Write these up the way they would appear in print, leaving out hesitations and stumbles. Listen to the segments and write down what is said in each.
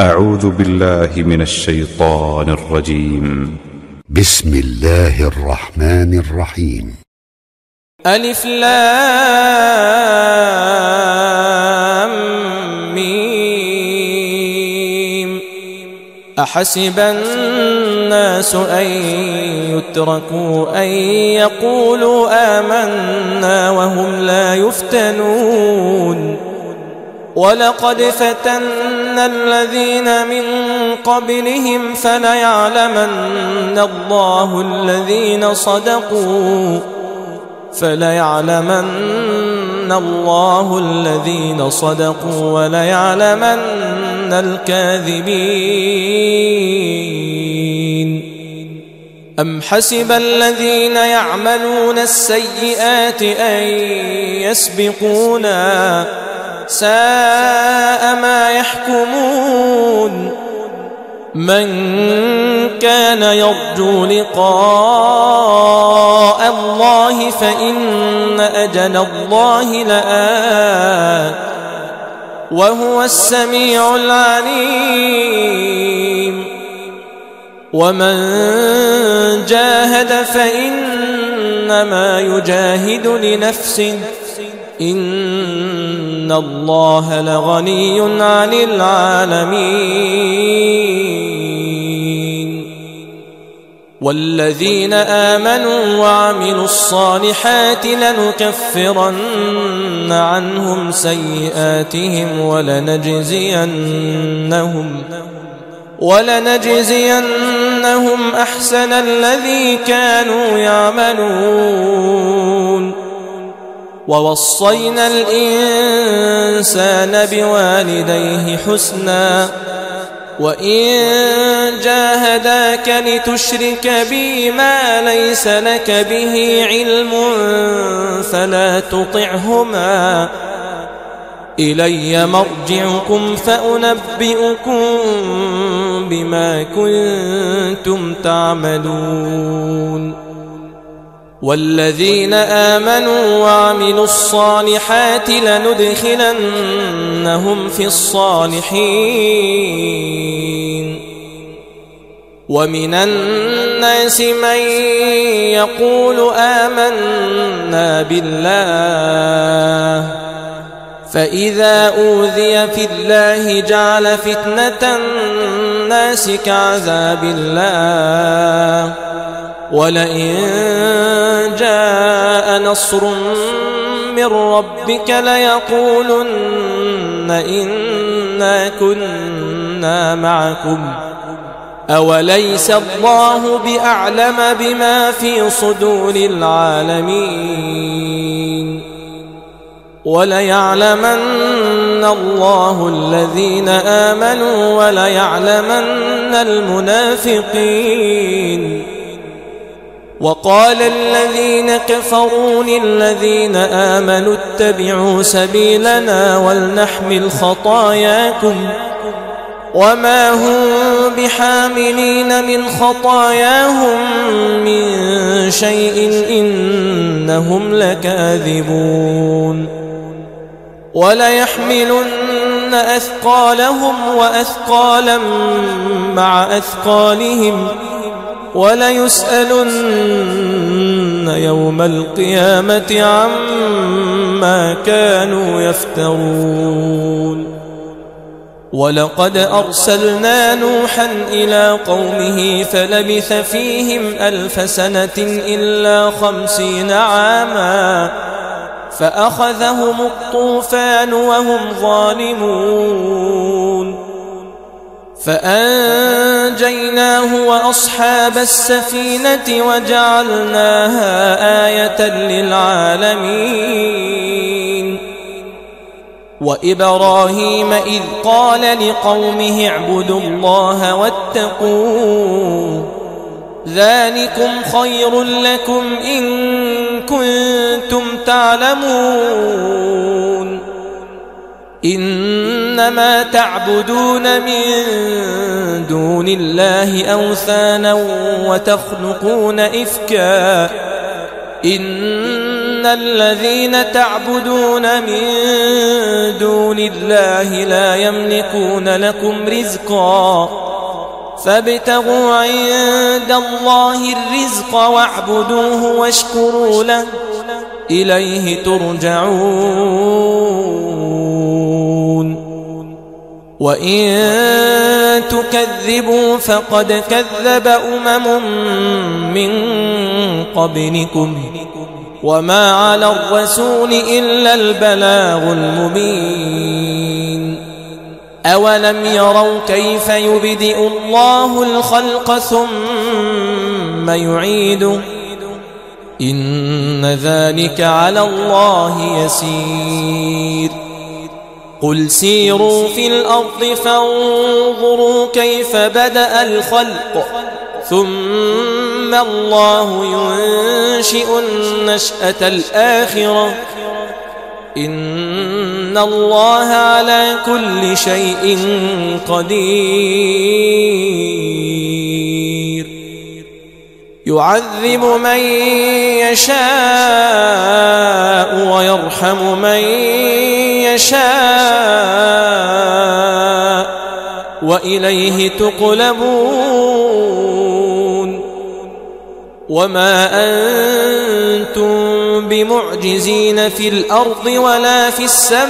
أعوذ بالله من الشيطان الرجيم. بسم الله الرحمن الرحيم. ألف لام ميم. أحسب الناس أن يتركوا أن يقولوا آمنا وهم لا يفتنون. ولقد فتنا الذين من قبلهم فليعلمن الله الذين صدقوا وليعلمن الكاذبين. أم حسب الذين يعملون السيئات أن يسبقونا ساء ما يحكمون. من كان يرجو لقاء الله فإن أجل الله لآت وهو السميع العليم. ومن جاهد فإنما يجاهد لنفسه إن الله لغني عن العالمين. والذين آمنوا وعملوا الصالحات لنكفرن عنهم سيئاتهم ولنجزينهم أحسن الذي كانوا يعملون. ووصينا الإنسان بوالديه حسنا وإن جاهداك لتشرك بي ما ليس لك به علم فلا تطعهما إلي مرجعكم فأنبئكم بما كنتم تعملون. والذين آمنوا وعملوا الصالحات لندخلنهم في الصالحين. ومن الناس من يقول آمنا بالله فإذا أوذي في الله جعل فتنة الناس كعذاب الله ولئن جاء نصر من ربك ليقولن إنا كنا معكم أوليس الله بأعلم بما في صدور العالمين. وليعلمن الله الذين آمنوا وليعلمن المنافقين. وقال الذين كفروا للذين آمنوا اتبعوا سبيلنا ولنحمل خطاياكم وما هم بحاملين من خطاياهم من شيء إنهم لكاذبون. وليحملن أثقالهم وأثقالا مع أثقالهم وليسألن يوم القيامة عما كانوا يفترون. ولقد أرسلنا نوحا إلى قومه فلبث فيهم 1000 سنة إلا 50 عاما فأخذهم الطوفان وهم ظالمون. فأنجيناه وأصحاب السفينة وجعلناها آية للعالمين. وإبراهيم إذ قال لقومه اعبدوا الله واتقوه ذلكم خير لكم إن كنتم تعلمون. إنما تعبدون من دون الله أوثانا وتخلقون إفكا إن الذين تعبدون من دون الله لا يملكون لكم رزقا فابتغوا عند الله الرزق واعبدوه واشكروا له إليه ترجعون وإن تكذبوا فقد كذب من قبلكم وما على الرسول إلا البلاغ المبين أولم يروا كيف يبدئ الله الخلق ثم يعيده إن ذلك على الله يسير قل سيروا في الأرض فانظروا كيف بدأ الخلق ثم الله ينشئ النشأة الآخرة إن الله على كل شيء قدير يعذب من يشاء ويرحم من يشاء وإليه تقلبون وما أنتم بمعجزين في الأرض ولا في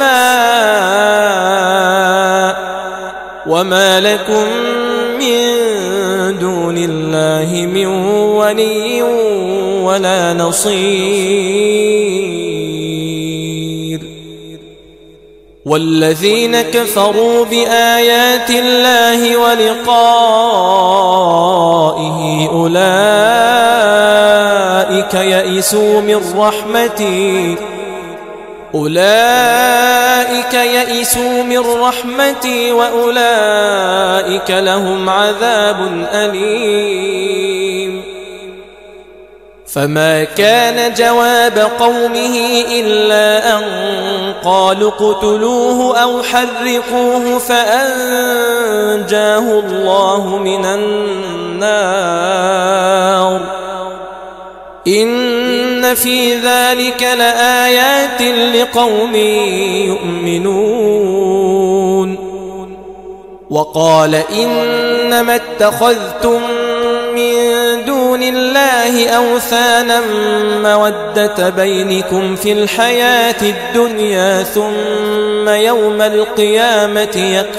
السماء وما لكم من دون الله من ولي ولا نصير والذين كفروا بآيات الله ولقائه أولئك يئسوا من رحمتي وأولئك لهم عذاب أليم فما كان جواب قومه إلا أن قالوا اقتلوه أو حرقوه فأنجاه الله من النار إن في ذلك لآيات لقوم يؤمنون وقال إنما اتخذتم من دون الله أوثانا مودة بينكم في الحياة الدنيا ثم يوم القيامة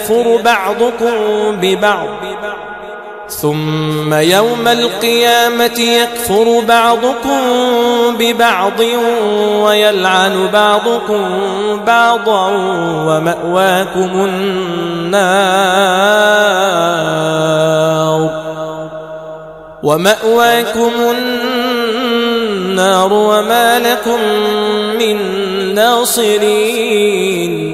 يكفر بعضكم ببعض ويلعن بعضكم بعضا ومأواكم النار وما لكم من ناصرين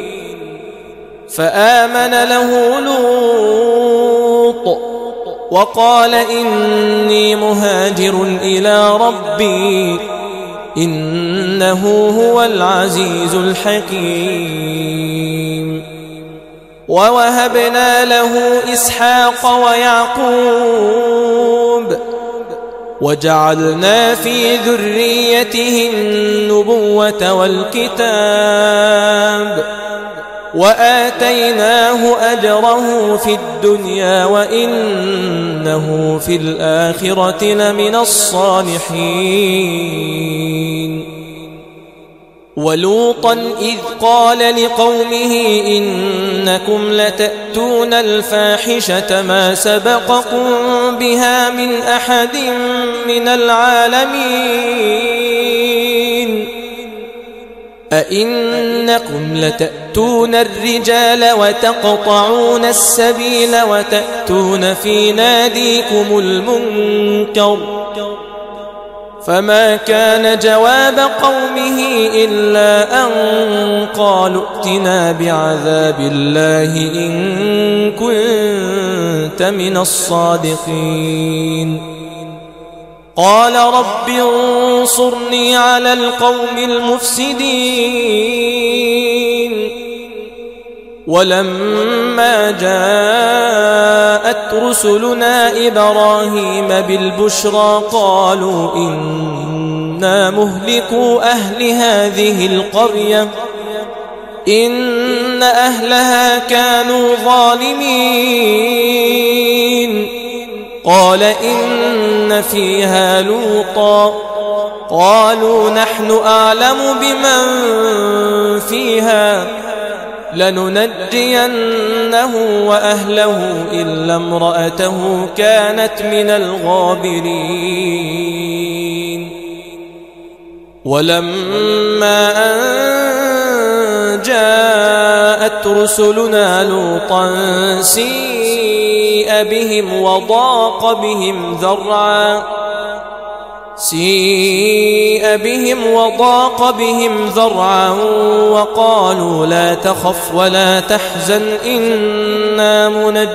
فآمن له لوط وقال إني مهاجر إلى ربي إنه هو العزيز الحكيم ووهبنا له إسحاق ويعقوب وجعلنا في ذريته النبوة والكتاب وآتيناه أجره في الدنيا وإنه في الآخرة لمن الصالحين ولوطا إذ قال لقومه إنكم لتأتون الفاحشة ما سبقكم بها من أحد من العالمين أئنكم لتأتون الرجال وتقطعون السبيل وتأتون في ناديكم المنكر فما كان جواب قومه إلا أن قالوا ائتنا بعذاب الله إن كنت من الصادقين قال رب انصرني على القوم المفسدين ولما جاءت رسلنا إبراهيم بالبشرى قالوا إنا إنا مهلكو أهل هذه القرية إن أهلها كانوا ظالمين قال إن فيها لوطا قالوا نحن أعلم بمن فيها لننجينه وأهله إلا امرأته كانت من الغابرين ولما أن جاءت رسلنا لوطا سيء بهم وضاق بهم ذرعا وقالوا لا تخف ولا تحزن إنا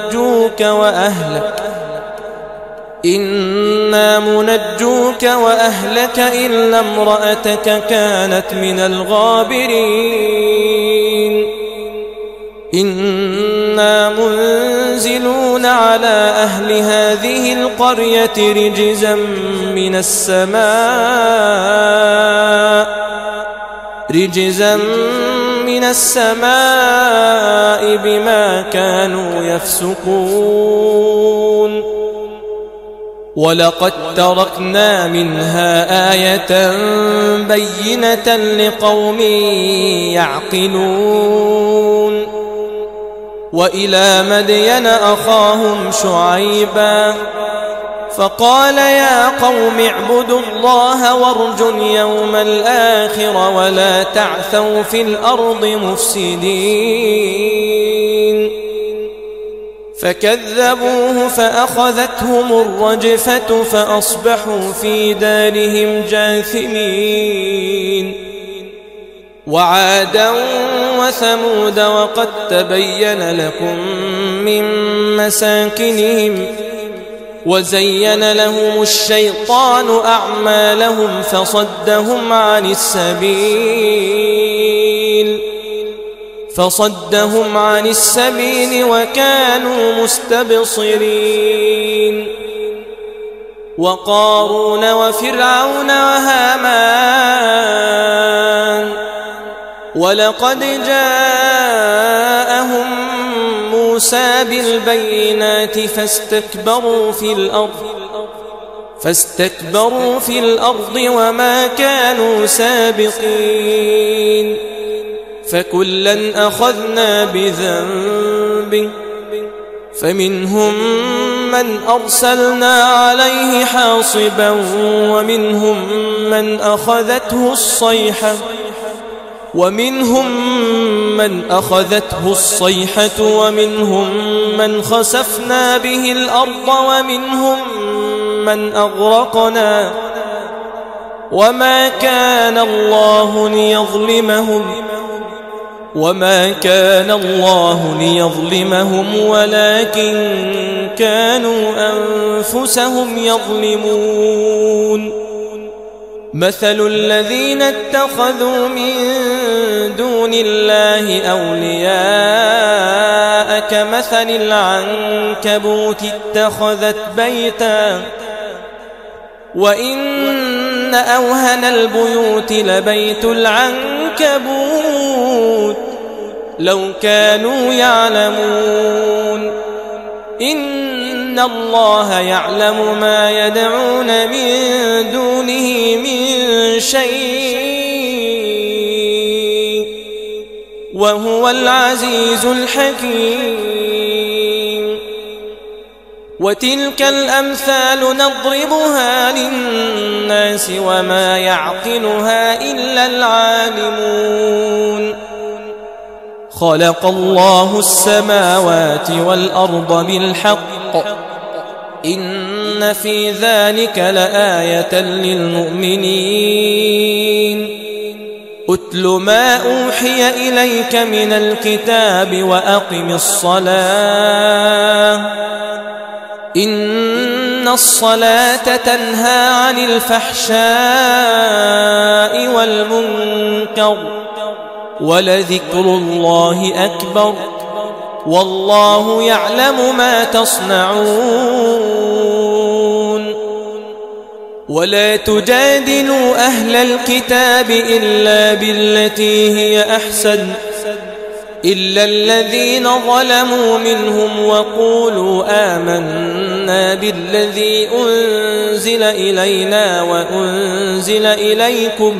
منجوك وأهلك إلا امرأتك كانت من الغابرين إنا منزلون على أهل هذه القرية رجزا من السماء بما كانوا يفسقون ولقد تركنا منها آية بينة لقوم يعقلون وإلى مدين أخاهم شعيبا فقال يا قوم اعبدوا الله وارجوا اليوم الآخر ولا تعثوا في الأرض مفسدين فكذبوه فأخذتهم الرجفة فأصبحوا في دارهم جاثمين وعادا وثمود وقد تبين لكم من مساكنهم وزين لهم الشيطان أعمالهم فصدهم عن السبيل وكانوا مستبصرين وقارون وفرعون وهامان ولقد جاءهم موسى بالبينات فاستكبروا في الأرض وما كانوا سابقين فكلا أخذنا بذنبه فمنهم من أرسلنا عليه حاصبا ومنهم من أخذته الصيحة ومنهم من خسفنا به الأرض ومنهم من أغرقنا وما كان الله ليظلمهم ولكن كانوا أنفسهم يظلمون مثل الذين اتخذوا من دون الله أولياء كمثل العنكبوت اتخذت بيتا وإن أوهن البيوت لبيت العنكبوت لو كانوا يعلمون إن الله يعلم ما يدعون من دونه من شيء وهو العزيز الحكيم وتلك الأمثال نضربها للناس وما يعقلها إلا العالمون خلق الله السماوات والأرض بالحق إن في ذلك لآية للمؤمنين أتل ما أوحي إليك من الكتاب وأقم الصلاة إن الصلاة تنهى عن الفحشاء والمنكر ولذكر الله أكبر والله يعلم ما تصنعون ولا تجادلوا أهل الكتاب إلا بالتي هي أحسن إلا الذين ظلموا منهم وقولوا آمنا بالذي أنزل إلينا وأنزل إليكم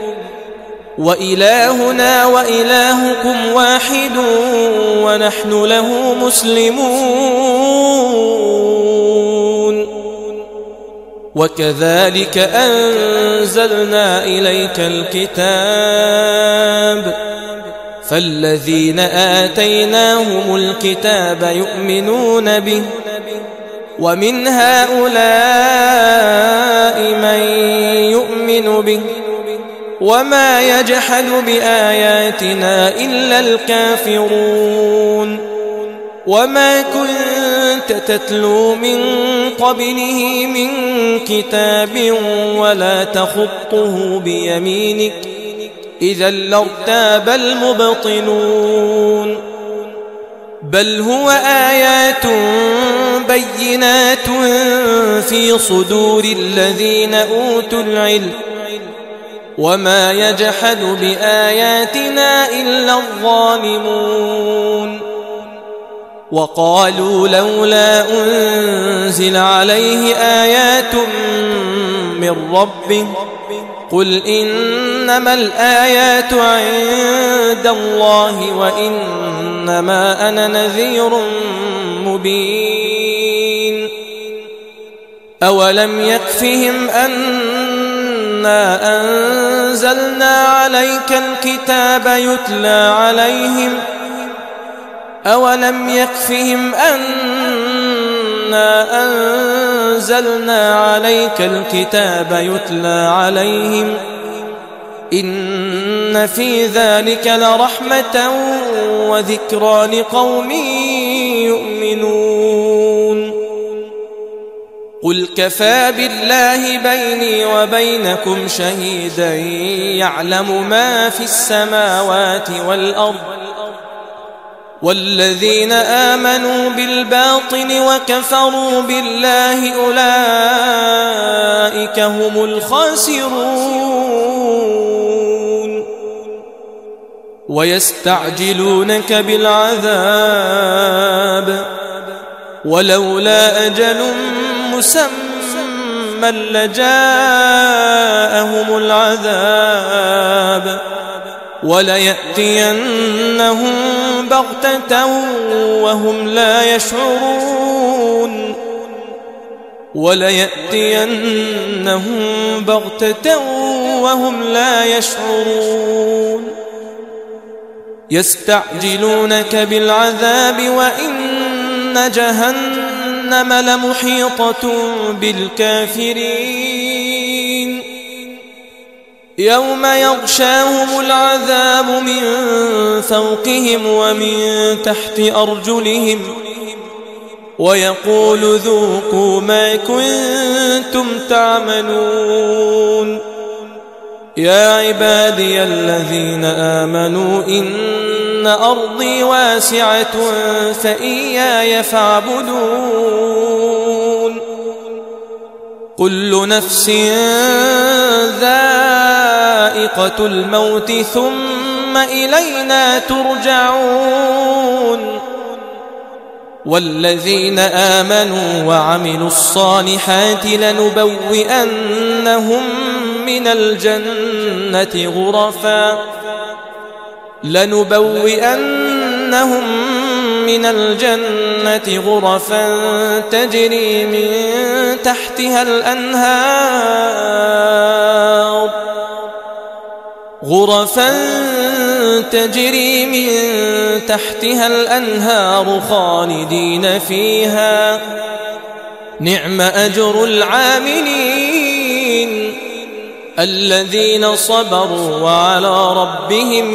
وإلهنا وإلهكم واحد ونحن له مسلمون وكذلك أنزلنا إليك الكتاب فالذين آتيناهم الكتاب يؤمنون به ومن هؤلاء من يؤمن به وما يجحد بآياتنا إلا الكافرون وما كنت تتلو من قبله من كتاب ولا تخطه بيمينك إذا لارتاب المبطلون بل هو آيات بينات في صدور الذين أوتوا العلم وما يجحد بآياتنا إلا الظالمون وقالوا لولا أنزل عليه آيات من ربه قل إنما الآيات عند الله وإنما أنا نذير مبين أولم يكفهم أنا أنزلنا عليك الكتاب يتلى عليهم أولم يكفهم أنا أنزلنا عليك الكتاب يتلى عليهم إن في ذلك لرحمة وذكرى لقوم يؤمنون قل كفى بالله بيني وبينكم شهيدا يعلم ما في السماوات والأرض والذين آمنوا بالباطل وكفروا بالله أولئك هم الخاسرون ويستعجلونك بالعذاب ولولا أجل مسمى لجاءهم العذاب وليأتينهم بغتة وهم لا يشعرون وليأتينهم بغتة وهم لا يشعرون يستعجلونك بالعذاب وإن جهنم لمحيطة بالكافرين يوم يغشاهم العذاب من فوقهم ومن تحت أرجلهم ويقول ذوقوا ما كنتم تعملون يا عبادي الذين آمنوا إن أرضي واسعة فإياي فاعبدون كل نفس ذائقة الموت ثم إلينا ترجعون والذين آمنوا وعملوا الصالحات لنبوئنهم من الجنة غرفا تجري من تحتها الأنهار خالدين فيها نعم أجر العاملين الذين صبروا وعلى ربهم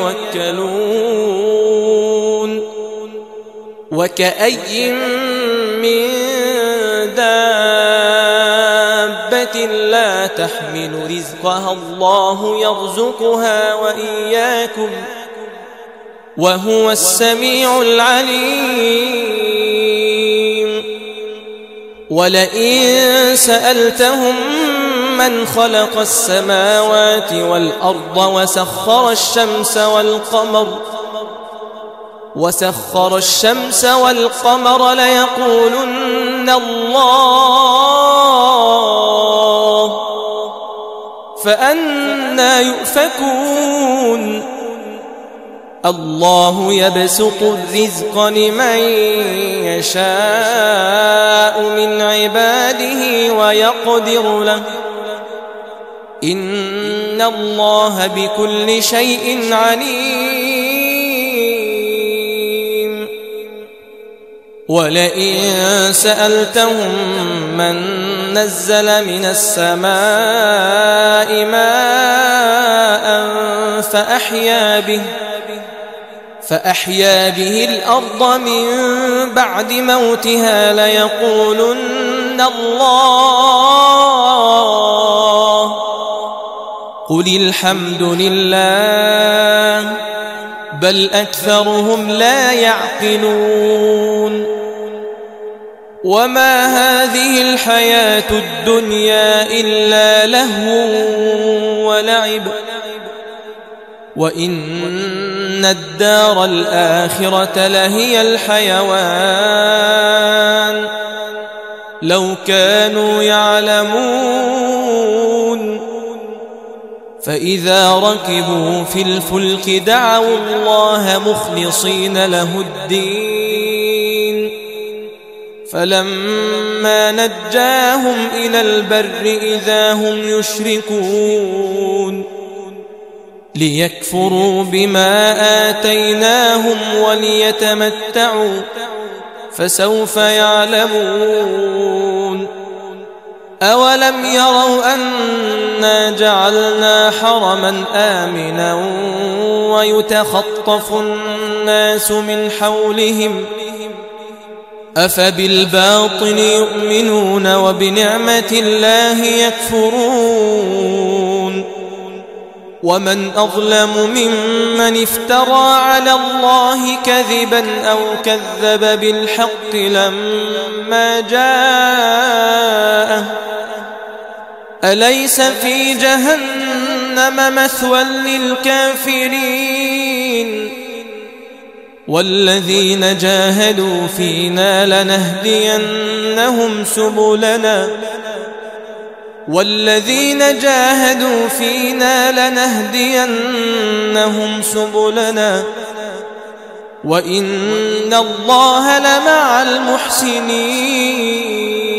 يتوكلون وكأي من دابة لا تحمل رزقها الله يرزقها وإياكم وهو السميع العليم ولئن سألتهم من خلق السماوات والأرض وسخر الشمس والقمر ليقولن الله فأنى يؤفكون الله يبسط الرزق لمن يشاء من عباده ويقدر له إن الله بكل شيء عليم ولئن سألتهم من نزل من السماء ماء فأحيا به الأرض من بعد موتها ليقولن الله قل الحمد لله بل أكثرهم لا يعقلون وما هذه الحياة الدنيا إلا لهو ولعب وإن الدار الآخرة لهي الحيوان لو كانوا يعلمون فإذا ركبوا في الفلك دعوا الله مخلصين له الدين فلما نجاهم إلى البر إذا هم يشركون ليكفروا بما آتيناهم وليتمتعوا فسوف يعلمون أولم يروا أنا جعلنا حرما آمنا ويتخطف الناس من حولهم أفبالباطل يؤمنون وبنعمة الله يكفرون ومن أظلم ممن افترى على الله كذبا أو كذب بالحق لما جاءه أليس في جهنم مثوى للكافرين والذين جاهدوا فينا لنهدينهم سبلنا وإن الله لمع المحسنين